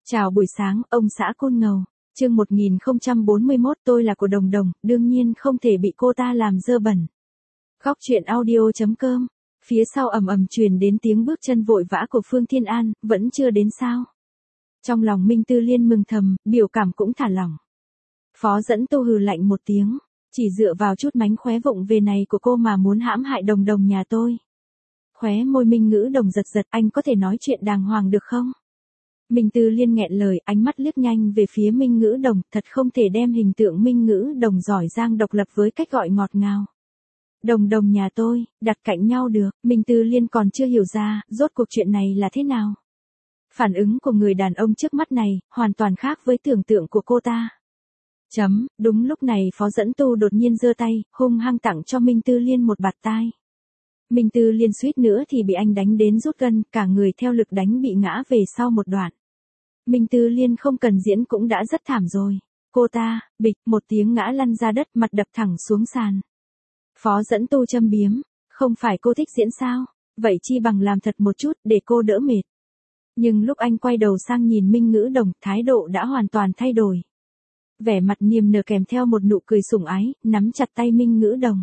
Chào buổi sáng, ông xã Côn Ngầu. Chương 1041 tôi là của Đồng Đồng, đương nhiên không thể bị cô ta làm dơ bẩn. Góc truyện audio.com. Phía sau ầm ầm truyền đến tiếng bước chân vội vã của Phương Thiên An, vẫn chưa đến sao? Trong lòng Minh Tư Liên mừng thầm, biểu cảm cũng thả lỏng. Phó Dẫn Tu hừ lạnh một tiếng, chỉ dựa vào chút mánh khóe vụng về này của cô mà muốn hãm hại Đồng Đồng nhà tôi. Khóe môi Minh Ngữ Đồng giật giật, anh có thể nói chuyện đàng hoàng được không? Minh Tư Liên nghẹn lời, ánh mắt liếc nhanh về phía Minh Ngữ Đồng, thật không thể đem hình tượng Minh Ngữ Đồng giỏi giang độc lập với cách gọi ngọt ngào. Đồng Đồng nhà tôi, đặt cạnh nhau được, Minh Tư Liên còn chưa hiểu ra, rốt cuộc chuyện này là thế nào. Phản ứng của người đàn ông trước mắt này, hoàn toàn khác với tưởng tượng của cô ta. Đúng lúc này Phó Dẫn Tu đột nhiên giơ tay, hung hăng tặng cho Minh Tư Liên một bạt tai. Minh Tư Liên suýt nữa thì bị anh đánh đến rút gân, cả người theo lực đánh bị ngã về sau một đoạn. Minh Tư Liên không cần diễn cũng đã rất thảm rồi. Cô ta, bịch, một tiếng ngã lăn ra đất, mặt đập thẳng xuống sàn. Phó Dẫn Tu châm biếm, không phải cô thích diễn sao? Vậy chi bằng làm thật một chút, để cô đỡ mệt. Nhưng lúc anh quay đầu sang nhìn Minh Ngữ Đồng, thái độ đã hoàn toàn thay đổi. Vẻ mặt niềm nở kèm theo một nụ cười sủng ái, nắm chặt tay Minh Ngữ Đồng.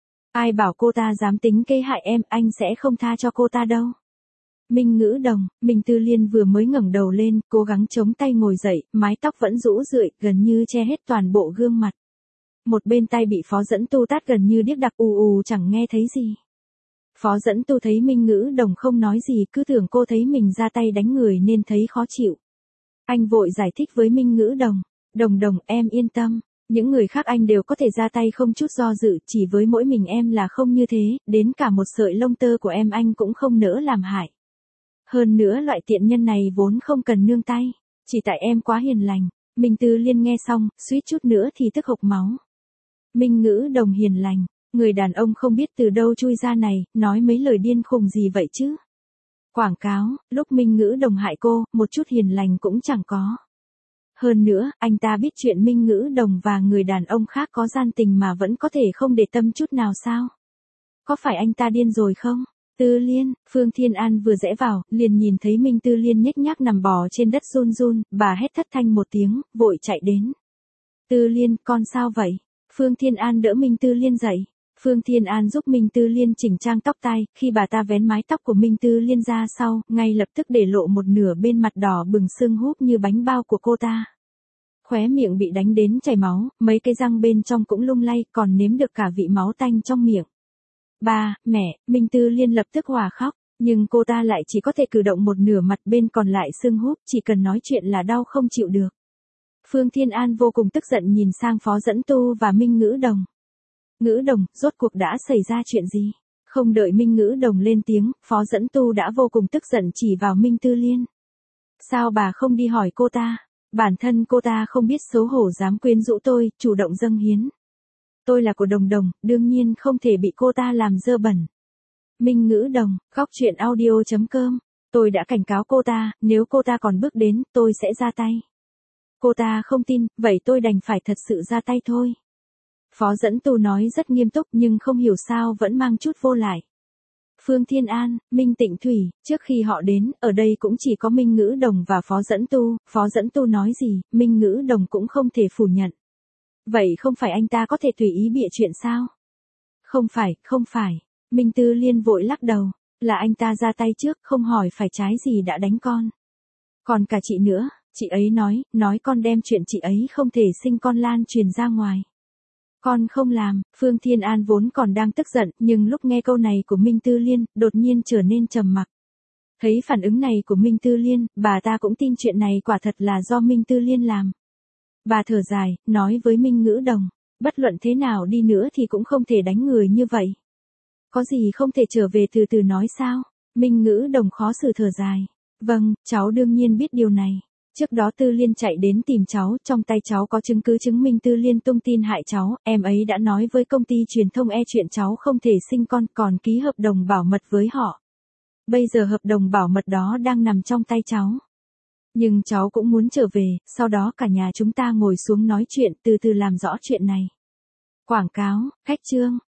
Ai bảo cô ta dám tính kế hại em, anh sẽ không tha cho cô ta đâu. Minh Ngữ Đồng, Minh Tư Liên vừa mới ngẩng đầu lên, cố gắng chống tay ngồi dậy, mái tóc vẫn rũ rượi, gần như che hết toàn bộ gương mặt. Một bên tay bị Phó Dẫn Tu tát gần như điếc đặc, ù chẳng nghe thấy gì. Phó Dẫn Tu thấy Minh Ngữ Đồng không nói gì, cứ tưởng cô thấy mình ra tay đánh người nên thấy khó chịu. Anh vội giải thích với Minh Ngữ Đồng, Đồng em yên tâm. Những người khác anh đều có thể ra tay không chút do dự, chỉ với mỗi mình em là không như thế, đến cả một sợi lông tơ của em anh cũng không nỡ làm hại. Hơn nữa loại tiện nhân này vốn không cần nương tay, chỉ tại em quá hiền lành. Minh Tư Liên nghe xong, suýt chút nữa thì tức hộc máu. Minh Ngữ Đồng hiền lành, người đàn ông không biết từ đâu chui ra này, nói mấy lời điên khùng gì vậy chứ. Quảng cáo, lúc Minh Ngữ Đồng hại cô, một chút hiền lành cũng chẳng có. Hơn nữa, anh ta biết chuyện Minh Ngữ Đồng và người đàn ông khác có gian tình mà vẫn có thể không để tâm chút nào sao? Có phải anh ta điên rồi không? Tư Liên, Phương Thiên An vừa rẽ vào, liền nhìn thấy Minh Tư Liên nhếch nhác nằm bò trên đất run run, bà hét thất thanh một tiếng, vội chạy đến. Tư Liên, con sao vậy? Phương Thiên An đỡ Minh Tư Liên dậy. Phương Thiên An giúp Minh Tư Liên chỉnh trang tóc tai, khi bà ta vén mái tóc của Minh Tư Liên ra sau, ngay lập tức để lộ một nửa bên mặt đỏ bừng sưng húp như bánh bao của cô ta. Khóe miệng bị đánh đến chảy máu, mấy cái răng bên trong cũng lung lay, còn nếm được cả vị máu tanh trong miệng. Ba, mẹ, Minh Tư Liên lập tức hòa khóc, nhưng cô ta lại chỉ có thể cử động một nửa mặt bên còn lại sưng húp, chỉ cần nói chuyện là đau không chịu được. Phương Thiên An vô cùng tức giận nhìn sang Phó Dẫn Tu và Minh Ngữ Đồng. Ngữ Đồng, rốt cuộc đã xảy ra chuyện gì? Không đợi Minh Ngữ Đồng lên tiếng, Phó Dẫn Tu đã vô cùng tức giận chỉ vào Minh Tư Liên. Sao bà không đi hỏi cô ta? Bản thân cô ta không biết xấu hổ dám quyến rũ tôi, chủ động dâng hiến. Tôi là của Đồng Đồng, đương nhiên không thể bị cô ta làm dơ bẩn. Minh Ngữ Đồng, góc truyện audio.com. Tôi đã cảnh cáo cô ta, nếu cô ta còn bước đến, tôi sẽ ra tay. Cô ta không tin, vậy tôi đành phải thật sự ra tay thôi. Phó Dẫn Tu nói rất nghiêm túc nhưng không hiểu sao vẫn mang chút vô lại. Phương Thiên An, Minh Tịnh Thủy, trước khi họ đến, ở đây cũng chỉ có Minh Ngữ Đồng và Phó Dẫn Tu. Phó Dẫn Tu nói gì, Minh Ngữ Đồng cũng không thể phủ nhận. Vậy không phải anh ta có thể tùy ý bịa chuyện sao? Không phải. Minh Tư Liên vội lắc đầu, là anh ta ra tay trước, không hỏi phải trái gì đã đánh con. Còn cả chị nữa, chị ấy nói con đem chuyện chị ấy không thể sinh con lan truyền ra ngoài. Con không làm. Phương Thiên An vốn còn đang tức giận, nhưng lúc nghe câu này của Minh Tư Liên, đột nhiên trở nên trầm mặc. Thấy phản ứng này của Minh Tư Liên, bà ta cũng tin chuyện này quả thật là do Minh Tư Liên làm. Bà thở dài, nói với Minh Ngữ Đồng, bất luận thế nào đi nữa thì cũng không thể đánh người như vậy. Có gì không thể trở về từ từ nói sao? Minh Ngữ Đồng khó xử thở dài. Vâng, cháu đương nhiên biết điều này. Trước đó Tư Liên chạy đến tìm cháu, trong tay cháu có chứng cứ chứng minh Tư Liên tung tin hại cháu, em ấy đã nói với công ty truyền thông chuyện cháu không thể sinh con, còn ký hợp đồng bảo mật với họ. Bây giờ hợp đồng bảo mật đó đang nằm trong tay cháu. Nhưng cháu cũng muốn trở về, sau đó cả nhà chúng ta ngồi xuống nói chuyện, từ từ làm rõ chuyện này. Quảng cáo, khách chương.